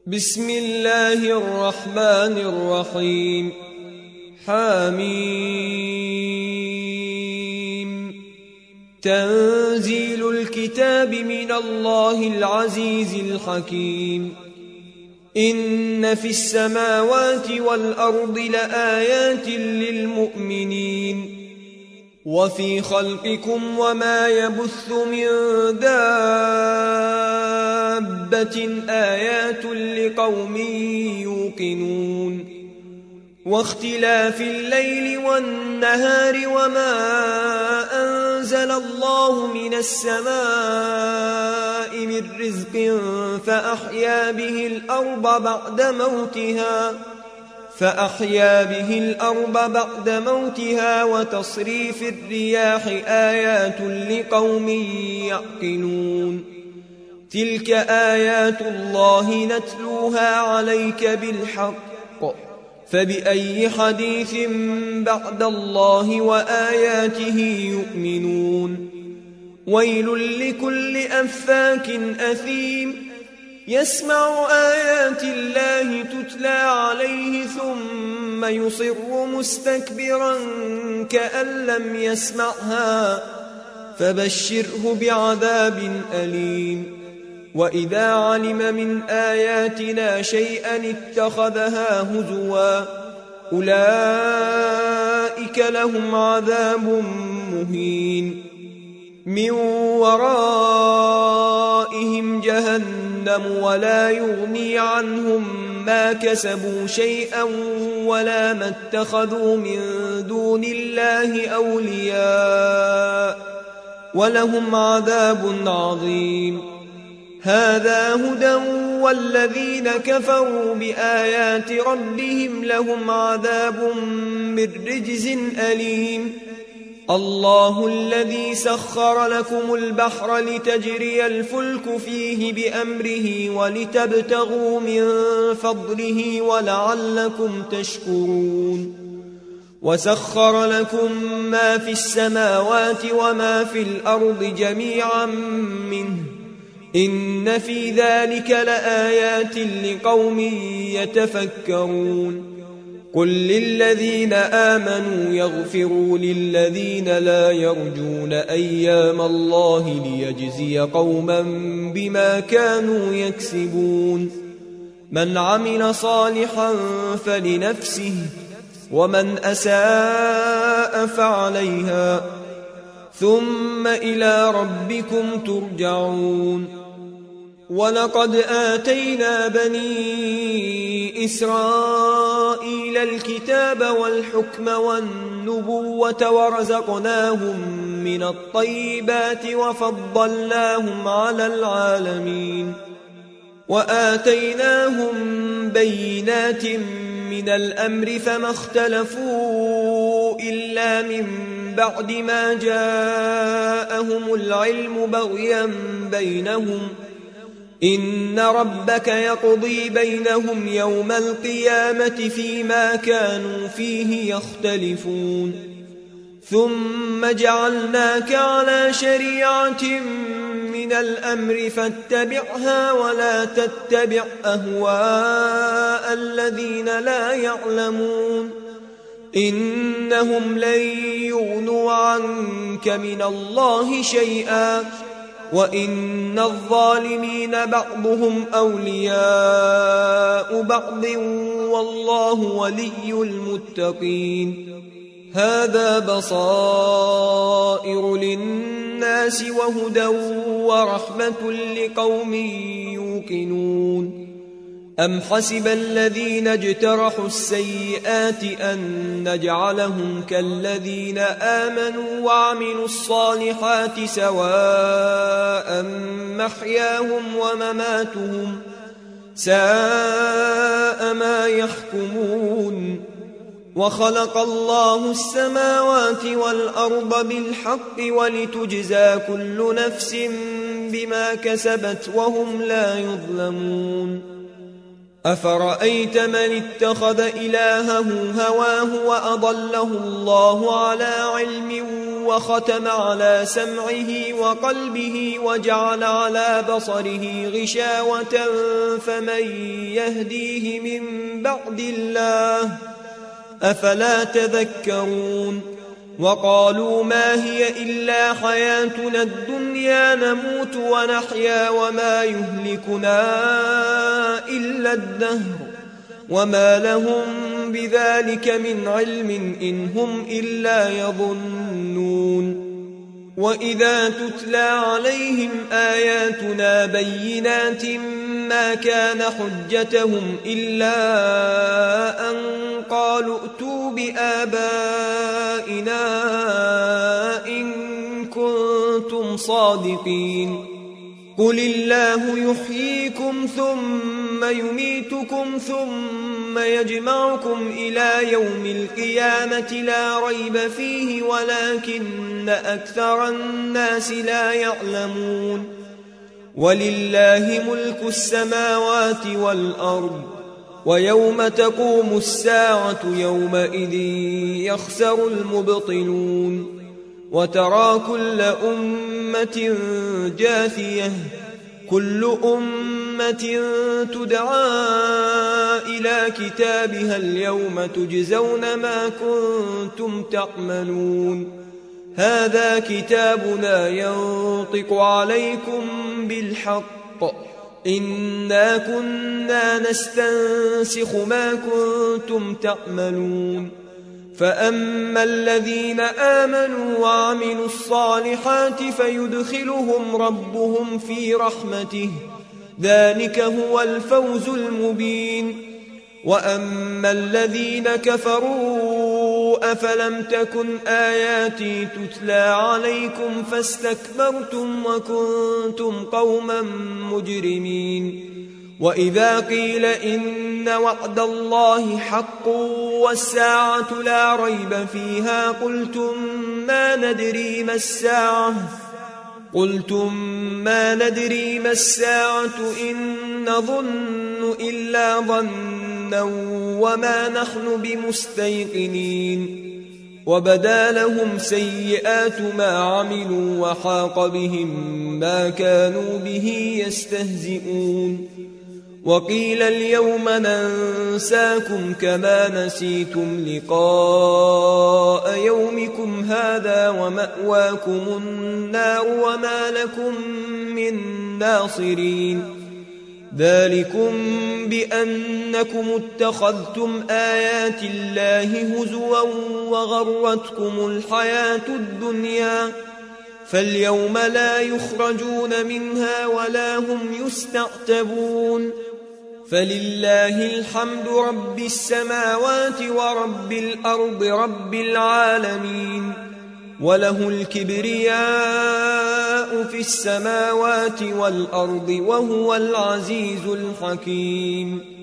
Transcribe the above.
بسم الله الرحمن الرحيم حميم تنزيل الكتاب من الله العزيز الحكيم إن في السماوات والأرض لآيات للمؤمنين وفي خلقكم وما يبث من دابة آيات لقوم يوقنون واختلاف الليل والنهار وما أنزل الله من السماء من رزق فأحيا به الأرض بعد موتها وتصريف الرياح آيات لقوم يعقلون تلك آيات الله نتلوها عليك بالحق فبأي حديث بعد الله وآياته يؤمنون ويل لكل أفاك أثيم يسمع آيات الله تتلى عليه ثم يصر مستكبرا كأن لم يسمعها فبشره بعذاب أليم وإذا علم من آياتنا شيئا اتخذها هزوا أولئك لهم عذاب مهين من ورائهم جهنم ولا يغني عنهم ما كسبوا شيئا ولا ما اتخذوا من دون الله أولياء ولهم عذاب عظيم هذا هدى والذين كفروا بآيات ربهم لهم عذاب من رجز أليم الله الذي سخر لكم البحر لتجري الفلك فيه بأمره ولتبتغوا من فضله ولعلكم تشكرون وسخر لكم ما في السماوات وما في الأرض جميعا منه إن في ذلك لآيات لقوم يتفكرون قل للذين آمنوا يغفروا للذين لا يرجون أيام الله ليجزي قوما بما كانوا يكسبون من عمل صالحا فلنفسه ومن أساء فعليها ثم إلى ربكم ترجعون ولقد آتينا بني إسرائيل الكتاب والحكم والنبوة ورزقناهم من الطيبات وفضلناهم على العالمين وآتيناهم بينات من الأمر فما اختلفوا إلا من بعد ما جاءهم العلم بغيا بينهم إن ربك يقضي بينهم يوم القيامة فيما كانوا فيه يختلفون ثم جعلناك على شريعة من الأمر فاتبعها ولا تتبع أهواء الذين لا يعلمون إنهم لن يغنوا عنك من الله شيئا وإن الظالمين بعضهم أولياء بعض والله ولي المتقين هذا بصائر للناس وهدى ورحمة لقوم يوقنون أم حسب الذين اجترحوا السيئات أن نجعلهم كالذين آمنوا وعملوا الصالحات سواء محياهم ومماتهم ساء ما يحكمون وخلق الله السماوات والأرض بالحق ولتجزى كل نفس بما كسبت وهم لا يظلمون أفرأيت من اتخذ إلهه هواه وأضله الله على علم وختم على سمعه وقلبه وجعل على بصره غشاوة فمن يهديه من بعد الله أفلا تذكرون وقالوا ما هي إلا حياتنا الدنيا نموت ونحيا وما يهلكنا إلا الدهر وما لهم بذلك من علم إن هم إلا يظنون وإذا تتلى عليهم آياتنا بينات ما كان حجتهم إلا أن قالوا ائتوا بآبائنا إن كنتم صادقين قل الله يحييكم ثم يميتكم ثم يجمعكم إلى يوم القيامة لا ريب فيه ولكن أكثر الناس لا يعلمون ولله ملك السماوات والأرض ويوم تقوم الساعة يومئذ يخسر المبطلون وترى كل أمة جاثية كل أمة تدعى إلى كتابها اليوم تجزون ما كنتم تعملون هذا كتابنا ينطق عليكم بالحق إنا كنا نستنسخ ما كنتم تعملون فأما الذين آمنوا وعملوا الصالحات فيدخلهم ربهم في رحمته ذلك هو الفوز المبين وأما الذين كفروا أفلم تكن آياتي تتلى عليكم فاستكبرتم وكنتم قوما مجرمين وإذا قيل إن وعد الله حق والساعة لا ريب فيها قلتم ما ندري ما الساعة إن نظن إلا ظنا وما نحن بمستيقنين وبدا لهم سيئات ما عملوا وحاق بهم ما كانوا به يستهزئون وقيل اليوم ننساكم كما نسيتم لقاء يومكم هذا ومأواكم النار وما لكم من ناصرين ذلكم بأنكم اتخذتم آيات الله هزوا وغرتكم الحياة الدنيا فاليوم لا يخرجون منها ولا هم يستعتبون فلله الحمد رب السماوات ورب الأرض رب العالمين وله الكبرياء في السماوات والأرض وهو العزيز الحكيم